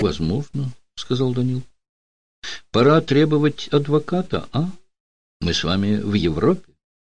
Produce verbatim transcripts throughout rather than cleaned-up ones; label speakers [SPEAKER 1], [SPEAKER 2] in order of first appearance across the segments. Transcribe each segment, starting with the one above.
[SPEAKER 1] Возможно, — сказал Данил. Пора требовать адвоката, а? Мы с вами в Европе.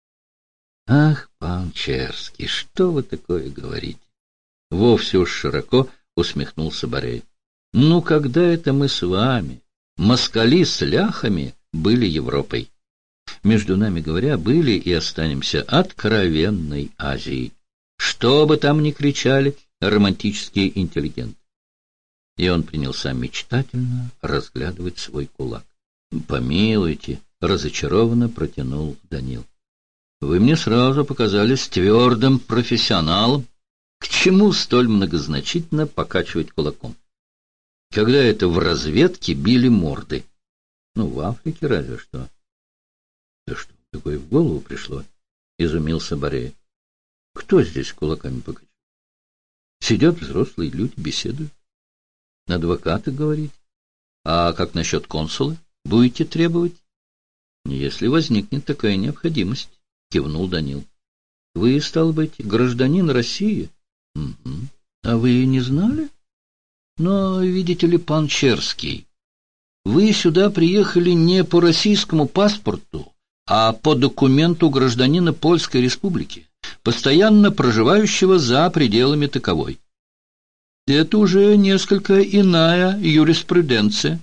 [SPEAKER 1] Ах, пан Черский, что вы такое говорите? Вовсе уж широко усмехнулся Борей. Ну, когда это мы с вами, москали с ляхами, были Европой? Между нами говоря, были и останемся откровенной Азией. Что бы там ни кричали романтические интеллигенты. И он принялся мечтательно разглядывать свой кулак. «Помилуйте», — разочарованно протянул Данил. «Вы мне сразу показались твердым профессионалом. К чему столь многозначительно покачивать кулаком? Когда это в разведке били морды? Ну, в Африке разве что». «Да что такое в голову пришло?» — изумился Борея. «Кто здесь кулаками покачивает? Сидят взрослые люди, беседуют. Адвокаты, говорите? А как насчет консула? Будете требовать?» «Если возникнет такая необходимость», — кивнул Данил. «Вы, стало быть, гражданин России?» «Угу. А вы не знали? Но, видите ли, пан Черский, вы сюда приехали не по российскому паспорту, а по документу гражданина Польской Республики, постоянно проживающего за пределами таковой. Это уже несколько иная юриспруденция.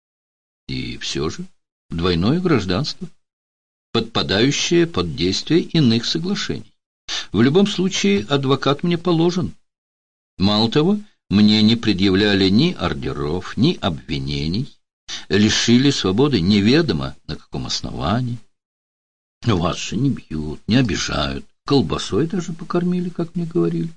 [SPEAKER 1] И все же двойное гражданство, подпадающее под действие иных соглашений. В любом случае адвокат мне положен. Мало того, мне не предъявляли ни ордеров, ни обвинений, лишили свободы неведомо на каком основании. Вас же не бьют, не обижают, колбасой даже покормили, как мне говорили.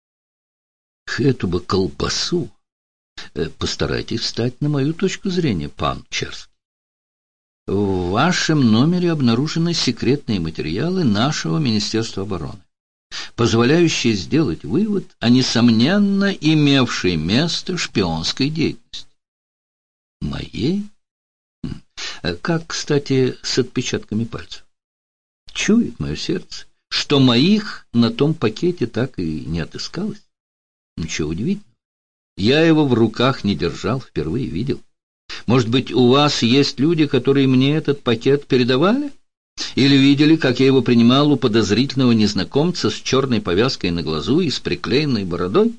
[SPEAKER 1] Эту бы колбасу постарайтесь встать на мою точку зрения, пан Черский. В вашем номере обнаружены секретные материалы нашего Министерства обороны, позволяющие сделать вывод о несомненно имевшей место шпионской деятельности. Моей? Как, кстати, с отпечатками пальцев? Чует мое сердце, что моих на том пакете так и не отыскалось. Ничего удивительного. Я его в руках не держал, впервые видел. Может быть, у вас есть люди, которые мне этот пакет передавали? Или видели, как я его принимал у подозрительного незнакомца с черной повязкой на глазу и с приклеенной бородой?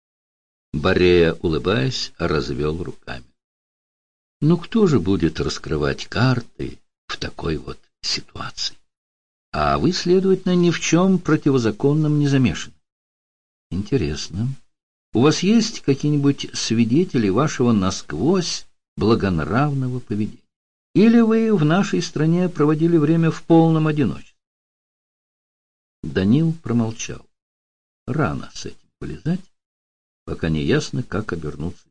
[SPEAKER 1] Борея, улыбаясь, развел руками. Ну, кто же будет раскрывать карты в такой вот ситуации? А вы, следовательно, ни в чем противозаконном не замешаны. Интересно. У вас есть какие-нибудь свидетели вашего насквозь благонравного поведения? Или вы в нашей стране проводили время в полном одиночестве? Данил промолчал. Рано с этим полезать, пока не ясно, как обернуться.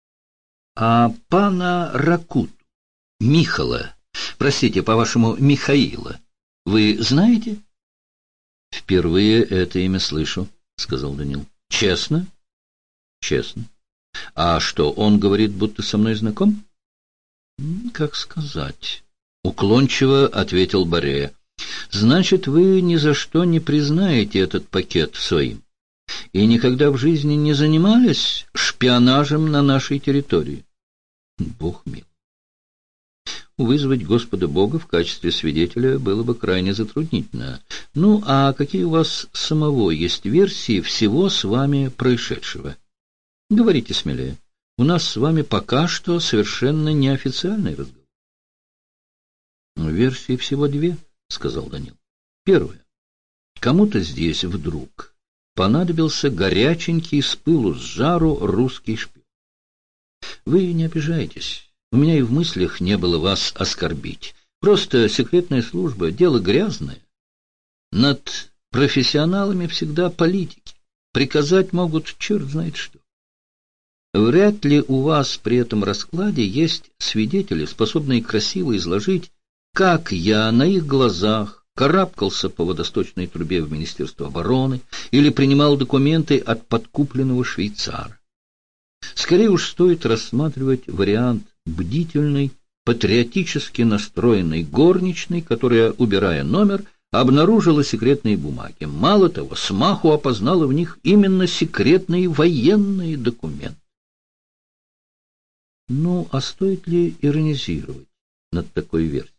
[SPEAKER 1] А пана Ракуту, Михала, простите, по-вашему, Михаила, вы знаете? Впервые это имя слышу, сказал Данил. Честно? Честно. А что, он говорит, будто со мной знаком? Как сказать? Уклончиво ответил Борея. Значит, вы ни за что не признаете этот пакет своим и никогда в жизни не занимались шпионажем на нашей территории? Бог мил. Вызвать Господа Бога в качестве свидетеля было бы крайне затруднительно. Ну, а какие у вас самого есть версии всего с вами происшедшего? Говорите смелее. У нас с вами пока что совершенно неофициальный разговор. Версии всего две, сказал Данил. Первая. Кому-то здесь вдруг понадобился горяченький с пылу с жару русский шпион. Вы не обижайтесь. У меня и в мыслях не было вас оскорбить. Просто секретная служба — дело грязное. Над профессионалами всегда политики. Приказать могут черт знает что. Вряд ли у вас при этом раскладе есть свидетели, способные красиво изложить, как я на их глазах карабкался по водосточной трубе в Министерство обороны или принимал документы от подкупленного швейцара. Скорее уж стоит рассматривать вариант бдительной, патриотически настроенной горничной, которая, убирая номер, обнаружила секретные бумаги. Мало того, смаху опознала в них именно секретные военные документы. Ну, а стоит ли иронизировать над такой версией?